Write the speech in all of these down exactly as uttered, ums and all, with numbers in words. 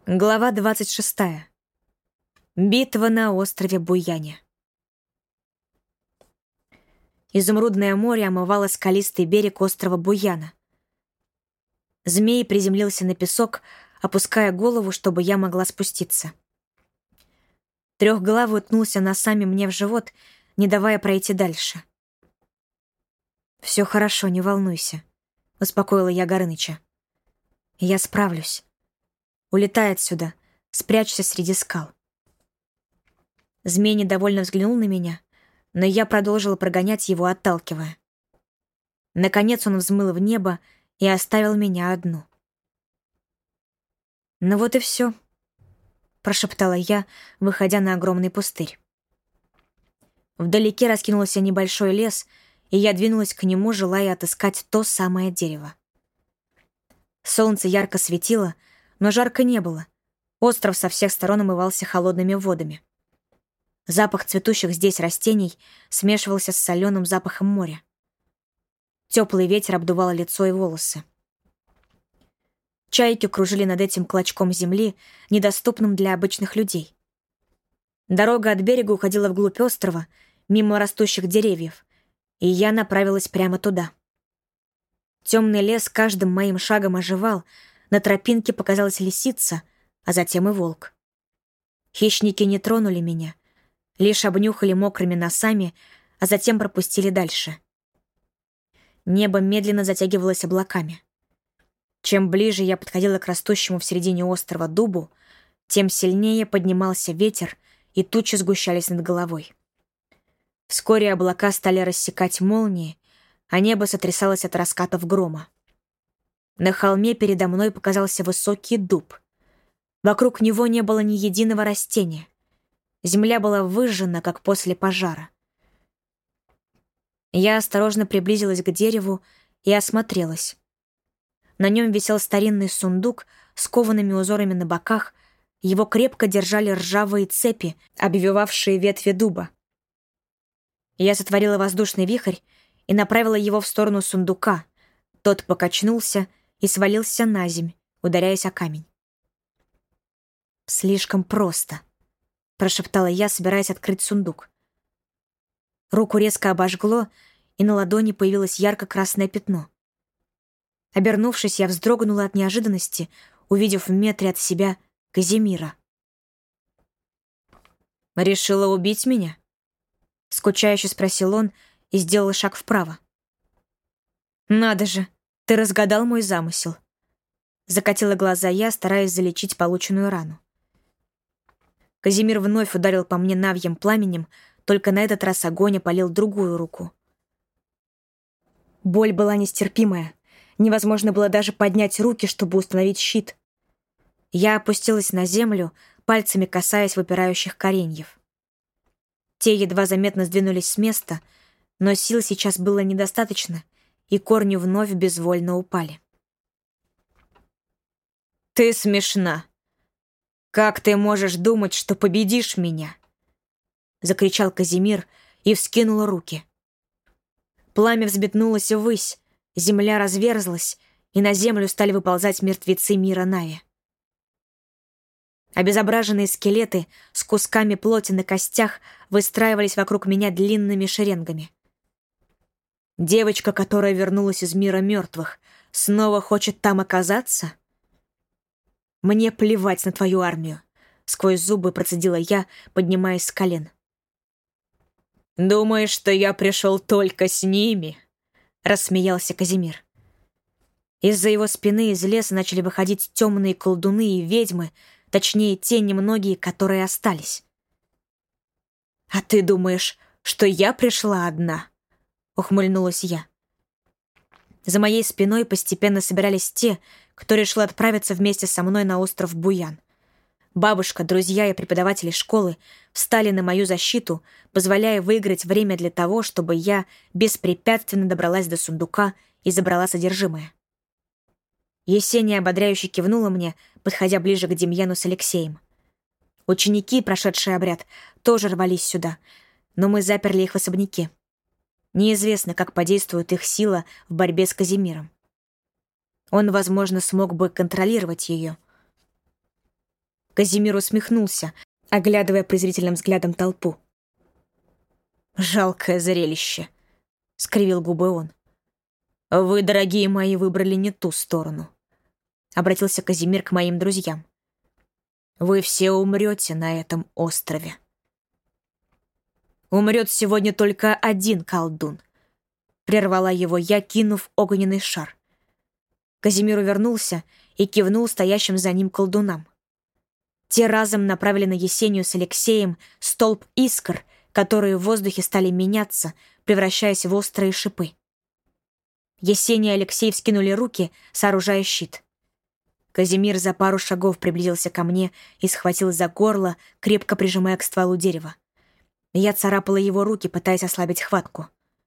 Глава двадцать шестая. Битва на острове Буяне. Изумрудное море омывало скалистый берег острова Буяна. Змей приземлился на песок, опуская голову, чтобы я могла спуститься. Трехглавый уткнулся носами мне в живот, не давая пройти дальше. «Все хорошо, не волнуйся», — успокоила я Горыныча. «Я справлюсь. Улетай отсюда, спрячься среди скал». Змей недовольно взглянул на меня, но я продолжила прогонять его, отталкивая. Наконец он взмыл в небо и оставил меня одну. «Ну вот и все», — прошептала я, выходя на огромный пустырь. Вдалеке раскинулся небольшой лес, и я двинулась к нему, желая отыскать то самое дерево. Солнце ярко светило, но жарко не было. Остров со всех сторон омывался холодными водами. Запах цветущих здесь растений смешивался с соленым запахом моря. Теплый ветер обдувал лицо и волосы. Чайки кружили над этим клочком земли, недоступным для обычных людей. Дорога от берега уходила вглубь острова, мимо растущих деревьев, и я направилась прямо туда. Темный лес каждым моим шагом оживал, на тропинке показалась лисица, а затем и волк. Хищники не тронули меня, лишь обнюхали мокрыми носами, а затем пропустили дальше. Небо медленно затягивалось облаками. Чем ближе я подходила к растущему в середине острова дубу, тем сильнее поднимался ветер, и тучи сгущались над головой. Вскоре облака стали рассекать молнии, а небо сотрясалось от раскатов грома. На холме передо мной показался высокий дуб. Вокруг него не было ни единого растения. Земля была выжжена, как после пожара. Я осторожно приблизилась к дереву и осмотрелась. На нем висел старинный сундук с коваными узорами на боках, его крепко держали ржавые цепи, обвивавшие ветви дуба. Я сотворила воздушный вихрь и направила его в сторону сундука. Тот покачнулся и свалился на земь, ударяясь о камень. «Слишком просто», — прошептала я, собираясь открыть сундук. Руку резко обожгло, и на ладони появилось ярко-красное пятно. Обернувшись, я вздрогнула от неожиданности, увидев в метре от себя Казимира. «Решила убить меня?» — скучающе спросил он и сделал шаг вправо. «Надо же, ты разгадал мой замысел». Закатила глаза я, стараясь залечить полученную рану. Казимир вновь ударил по мне навьим пламенем, только на этот раз огонь опалил другую руку. Боль была нестерпимая. Невозможно было даже поднять руки, чтобы установить щит. Я опустилась на землю, пальцами касаясь выпирающих кореньев. Те едва заметно сдвинулись с места, но сил сейчас было недостаточно, и корни вновь безвольно упали. «Ты смешна. Как ты можешь думать, что победишь меня?» — закричал Казимир и вскинул руки. Пламя взметнулось ввысь, земля разверзлась, и на землю стали выползать мертвецы мира Нави. Обезображенные скелеты с кусками плоти на костях выстраивались вокруг меня длинными шеренгами. Девочка, которая вернулась из мира мертвых, снова хочет там оказаться? Мне плевать на твою армию, сквозь зубы процедила я, поднимаясь с колен. «Думаешь, что я пришел только с ними?» — рассмеялся Казимир. Из-за его спины из леса начали выходить темные колдуны и ведьмы, точнее, те немногие, которые остались. «А ты думаешь, что я пришла одна?» — ухмыльнулась я. За моей спиной постепенно собирались те, кто решил отправиться вместе со мной на остров Буян. Бабушка, друзья и преподаватели школы встали на мою защиту, позволяя выиграть время для того, чтобы я беспрепятственно добралась до сундука и забрала содержимое. Есения ободряюще кивнула мне, подходя ближе к Демьяну с Алексеем. Ученики, прошедшие обряд, тоже рвались сюда, но мы заперли их в особняке. Неизвестно, как подействует их сила в борьбе с Казимиром. Он, возможно, смог бы контролировать ее. Казимир усмехнулся, оглядывая презрительным взглядом толпу. «Жалкое зрелище», — скривил губы он. «Вы, дорогие мои, выбрали не ту сторону», — обратился Казимир к моим друзьям. «Вы все умрете на этом острове. Умрет сегодня только один колдун», — прервала его я, кинув огненный шар. Казимир увернулся и кивнул стоящим за ним колдунам. Те разом направили на Есению с Алексеем столб искр, которые в воздухе стали меняться, превращаясь в острые шипы. Есения и Алексей вскинули руки, сооружая щит. Казимир за пару шагов приблизился ко мне и схватил за горло, крепко прижимая к стволу дерева. Я царапала его руки, пытаясь ослабить хватку.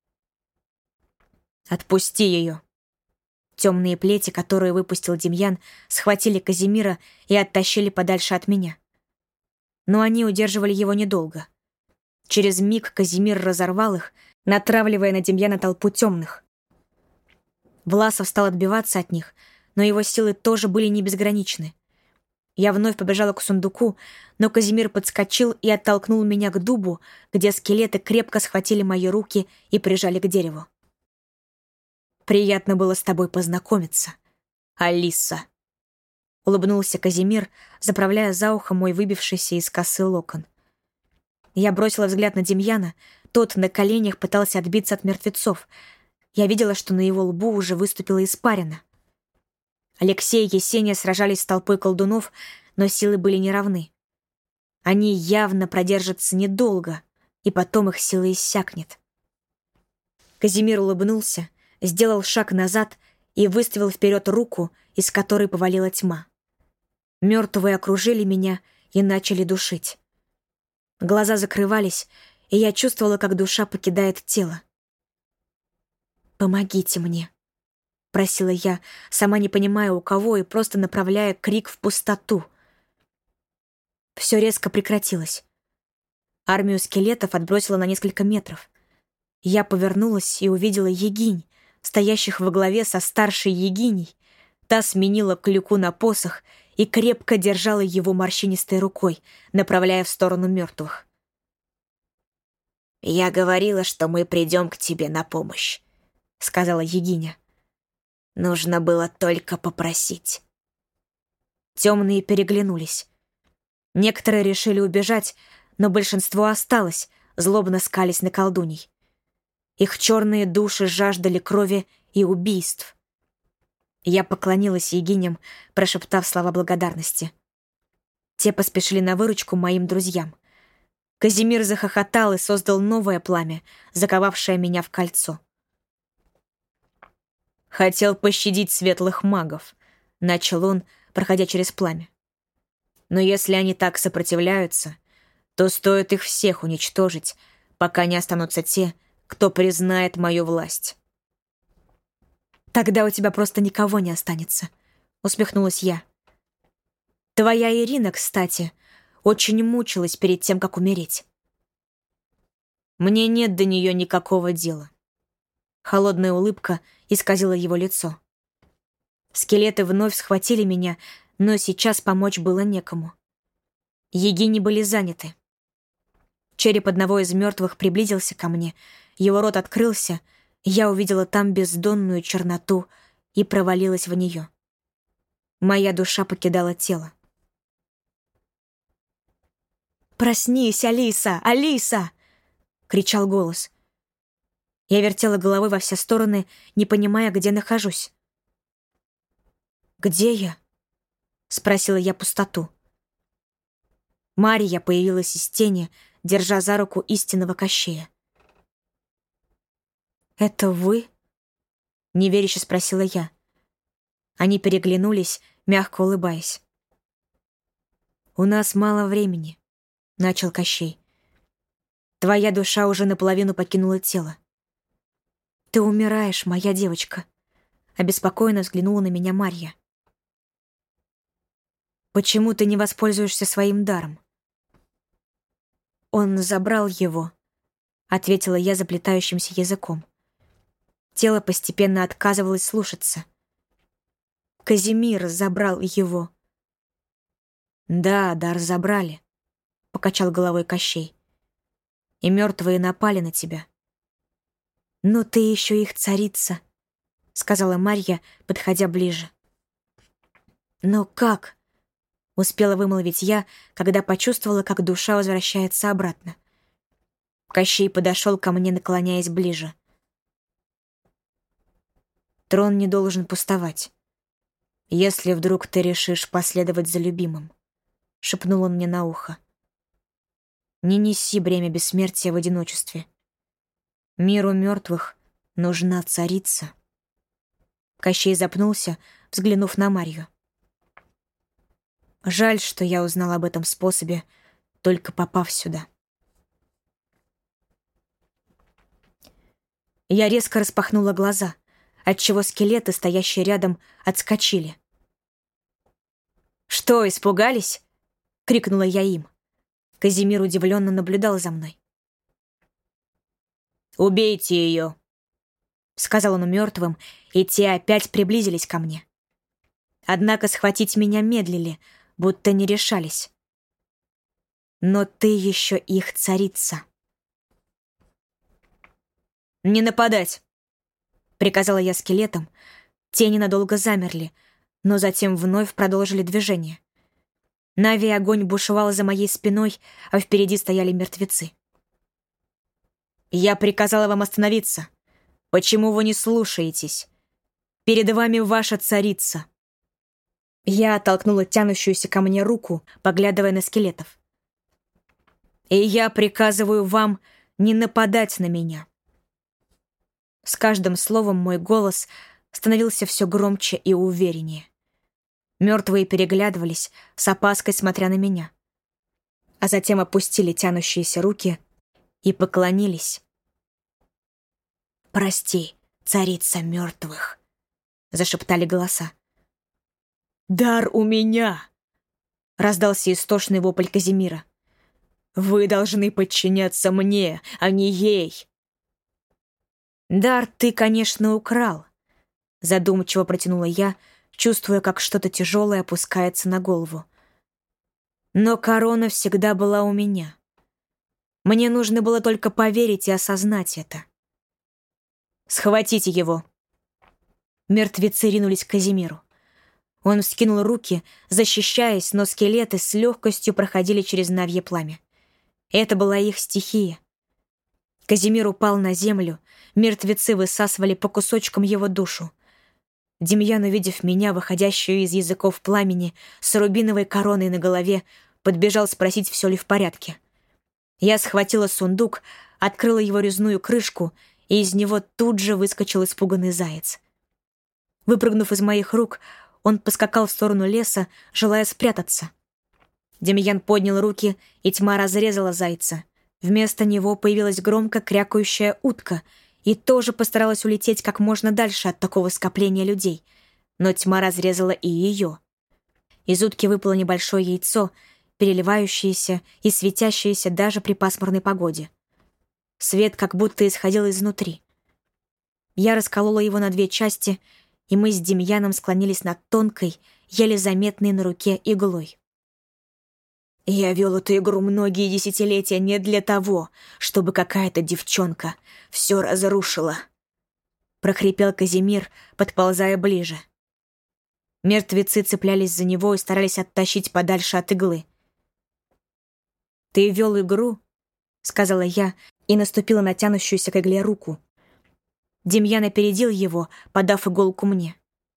«Отпусти ее!» Темные плети, которые выпустил Демьян, схватили Казимира и оттащили подальше от меня. Но они удерживали его недолго. Через миг Казимир разорвал их, натравливая на Демьяна толпу темных. Власов стал отбиваться от них, но его силы тоже были не безграничны. Я вновь побежала к сундуку, но Казимир подскочил и оттолкнул меня к дубу, где скелеты крепко схватили мои руки и прижали к дереву. «Приятно было с тобой познакомиться, Алиса», — улыбнулся Казимир, заправляя за ухо мой выбившийся из косы локон. Я бросила взгляд на Демьяна, тот на коленях пытался отбиться от мертвецов. Я видела, что на его лбу уже выступила испарина. Алексей и Есения сражались с толпой колдунов, но силы были неравны. Они явно продержатся недолго, и потом их сила иссякнет. Казимир улыбнулся, сделал шаг назад и выставил вперед руку, из которой повалила тьма. Мертвые окружили меня и начали душить. Глаза закрывались, и я чувствовала, как душа покидает тело. «Помогите мне», — просила я, сама не понимая у кого и просто направляя крик в пустоту. Все резко прекратилось. Армию скелетов отбросило на несколько метров. Я повернулась и увидела егинь, стоящих во главе со старшей егиней. Та сменила клюку на посох и крепко держала его морщинистой рукой, направляя в сторону мертвых. «Я говорила, что мы придем к тебе на помощь», — сказала егиня. «Нужно было только попросить». Темные переглянулись. Некоторые решили убежать, но большинство осталось, злобно скались на колдуней. Их черные души жаждали крови и убийств. Я поклонилась егиням, прошептав слова благодарности. Те поспешили на выручку моим друзьям. Казимир захохотал и создал новое пламя, заковавшее меня в кольцо. «Хотел пощадить светлых магов», — начал он, проходя через пламя. «Но если они так сопротивляются, то стоит их всех уничтожить, пока не останутся те, кто признает мою власть». «Тогда у тебя просто никого не останется», — усмехнулась я. «Твоя Ирина, кстати, очень мучилась перед тем, как умереть». «Мне нет до нее никакого дела». Холодная улыбка исказила его лицо. Скелеты вновь схватили меня, но сейчас помочь было некому. Егини были заняты. Череп одного из мертвых приблизился ко мне, его рот открылся, я увидела там бездонную черноту и провалилась в нее. Моя душа покидала тело. «Проснись, Алиса! Алиса!» — кричал голос. Я вертела головой во все стороны, не понимая, где нахожусь. «Где я?» — спросила я пустоту. Марья появилась из тени, держа за руку истинного Кощея. «Это вы?» — неверяще спросила я. Они переглянулись, мягко улыбаясь. «У нас мало времени», — начал Кощей. «Твоя душа уже наполовину покинула тело. Ты умираешь, моя девочка», — обеспокоенно взглянула на меня Марья. «Почему ты не воспользуешься своим даром?» «Он забрал его», — ответила я заплетающимся языком. Тело постепенно отказывалось слушаться. Казимир забрал его. Да, дар забрали, — покачал головой Кощей. И мертвые напали на тебя. Но ты еще их царица, — сказала Марья, подходя ближе. Но как? — успела вымолвить я, когда почувствовала, как душа возвращается обратно. Кощей подошел ко мне, наклоняясь ближе. Трон не должен пустовать, если вдруг ты решишь последовать за любимым, — шепнул он мне на ухо. Не неси бремя бессмертия в одиночестве. Миру мертвых нужна царица. Кощей запнулся, взглянув на Марью. Жаль, что я узнал об этом способе, только попав сюда. Я резко распахнула глаза, отчего скелеты, стоящие рядом, отскочили. «Что, испугались?» — крикнула я им. Казимир удивленно наблюдал за мной. «Убейте ее!» — сказал он мертвым, и те опять приблизились ко мне. Однако схватить меня медлили, будто не решались. «Но ты еще их царица!» «Не нападать!» — приказала я скелетам. Те ненадолго замерли, но затем вновь продолжили движение. Нави огонь бушевал за моей спиной, а впереди стояли мертвецы. «Я приказала вам остановиться. Почему вы не слушаетесь? Перед вами ваша царица!» Я оттолкнула тянущуюся ко мне руку, поглядывая на скелетов. «И я приказываю вам не нападать на меня!» С каждым словом мой голос становился все громче и увереннее. Мертвые переглядывались, с опаской смотря на меня, а затем опустили тянущиеся руки и поклонились. «Прости, царица мертвых», — зашептали голоса. «Дар у меня!» — раздался истошный вопль Казимира. «Вы должны подчиняться мне, а не ей!» «Дар ты, конечно, украл», — задумчиво протянула я, чувствуя, как что-то тяжелое опускается на голову. «Но корона всегда была у меня. Мне нужно было только поверить и осознать это». «Схватите его!» Мертвецы ринулись к Казимиру. Он вскинул руки, защищаясь, но скелеты с легкостью проходили через навье пламя. Это была их стихия. Казимир упал на землю, мертвецы высасывали по кусочкам его душу. Демьян, увидев меня, выходящую из языков пламени, с рубиновой короной на голове, подбежал спросить, все ли в порядке. Я схватила сундук, открыла его резную крышку, и из него тут же выскочил испуганный заяц. Выпрыгнув из моих рук, он поскакал в сторону леса, желая спрятаться. Демьян поднял руки, и тьма разрезала зайца. Вместо него появилась громко крякающая утка и тоже постаралась улететь как можно дальше от такого скопления людей, но тьма разрезала и ее. Из утки выпало небольшое яйцо, переливающееся и светящееся даже при пасмурной погоде. Свет как будто исходил изнутри. Я расколола его на две части, и мы с Демьяном склонились над тонкой, еле заметной на руке иглой. «Я вел эту игру многие десятилетия не для того, чтобы какая-то девчонка все разрушила», — прохрипел Казимир, подползая ближе. Мертвецы цеплялись за него и старались оттащить подальше от иглы. «Ты вел игру», — сказала я и наступила на тянущуюся к игле руку. Демьян опередил его, подав иголку мне.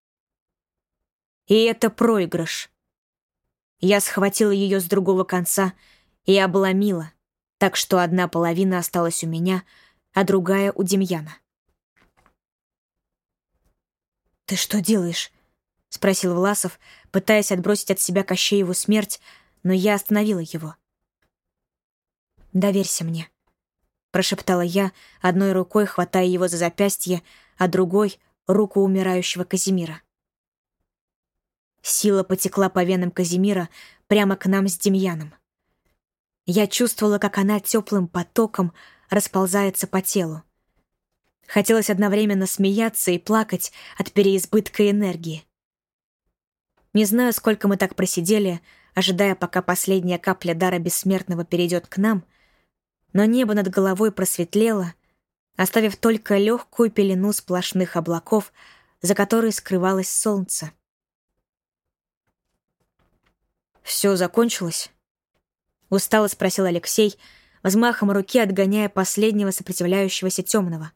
«И это проигрыш». Я схватила ее с другого конца и обломила, так что одна половина осталась у меня, а другая у Демьяна. «Ты что делаешь?» — спросил Власов, пытаясь отбросить от себя Кощееву смерть, но я остановила его. «Доверься мне», — прошептала я, одной рукой хватая его за запястье, а другой — руку умирающего Казимира. Сила потекла по венам Казимира прямо к нам с Демьяном. Я чувствовала, как она теплым потоком расползается по телу. Хотелось одновременно смеяться и плакать от переизбытка энергии. Не знаю, сколько мы так просидели, ожидая, пока последняя капля дара бессмертного перейдет к нам, но небо над головой просветлело, оставив только легкую пелену сплошных облаков, за которой скрывалось солнце. «Все закончилось?» — устало спросил Алексей, взмахом руки отгоняя последнего сопротивляющегося темного.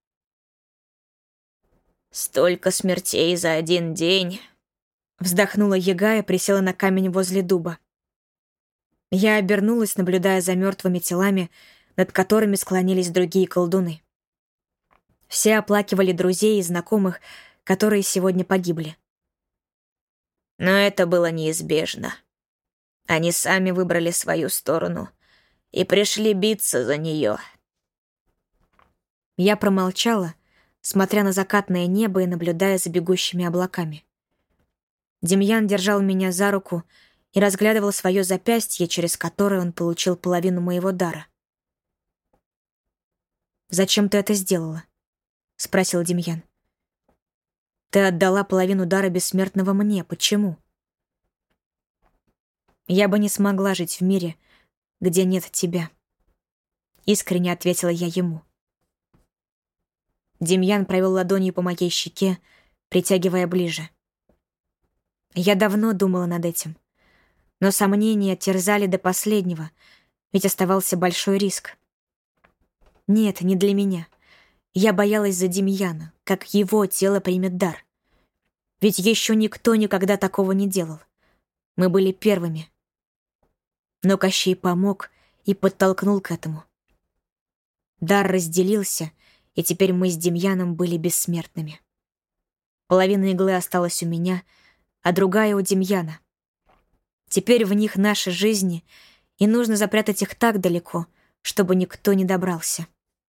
«Столько смертей за один день!» Вздохнула яга и присела на камень возле дуба. Я обернулась, наблюдая за мертвыми телами, над которыми склонились другие колдуны. Все оплакивали друзей и знакомых, которые сегодня погибли. Но это было неизбежно. Они сами выбрали свою сторону и пришли биться за нее. Я промолчала, смотря на закатное небо и наблюдая за бегущими облаками. Демьян держал меня за руку и разглядывал свое запястье, через которое он получил половину моего дара. «Зачем ты это сделала?» — спросил Демьян. «Ты отдала половину дара бессмертного мне. Почему?» «Я бы не смогла жить в мире, где нет тебя», — искренне ответила я ему. Демьян провел ладонью по моей щеке, притягивая ближе. Я давно думала над этим, но сомнения терзали до последнего, ведь оставался большой риск. Нет, не для меня. Я боялась за Демьяна, как его тело примет дар. Ведь еще никто никогда такого не делал. Мы были первыми. Но Кощей помог и подтолкнул к этому. Дар разделился, и теперь мы с Демьяном были бессмертными. Половина иглы осталась у меня, а другая у Демьяна. Теперь в них наши жизни, и нужно запрятать их так далеко, чтобы никто не добрался.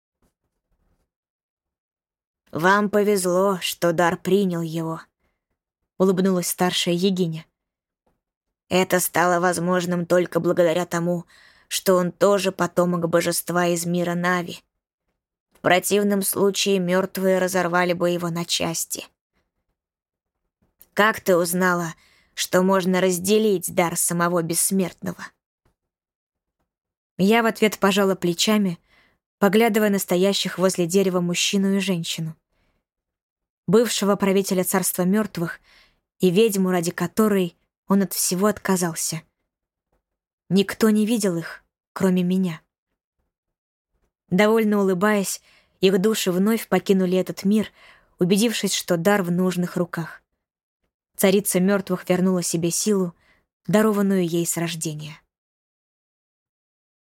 «Вам повезло, что дар принял его», — улыбнулась старшая Егиня. «Это стало возможным только благодаря тому, что он тоже потомок божества из мира Нави. В противном случае мертвые разорвали бы его на части. Как ты узнала, что можно разделить дар самого бессмертного?» Я в ответ пожала плечами, поглядывая на стоящих возле дерева мужчину и женщину. Бывшего правителя царства мертвых и ведьму, ради которой он от всего отказался. Никто не видел их, кроме меня. Довольно улыбаясь, их души вновь покинули этот мир, убедившись, что дар в нужных руках. Царица мертвых вернула себе силу, дарованную ей с рождения.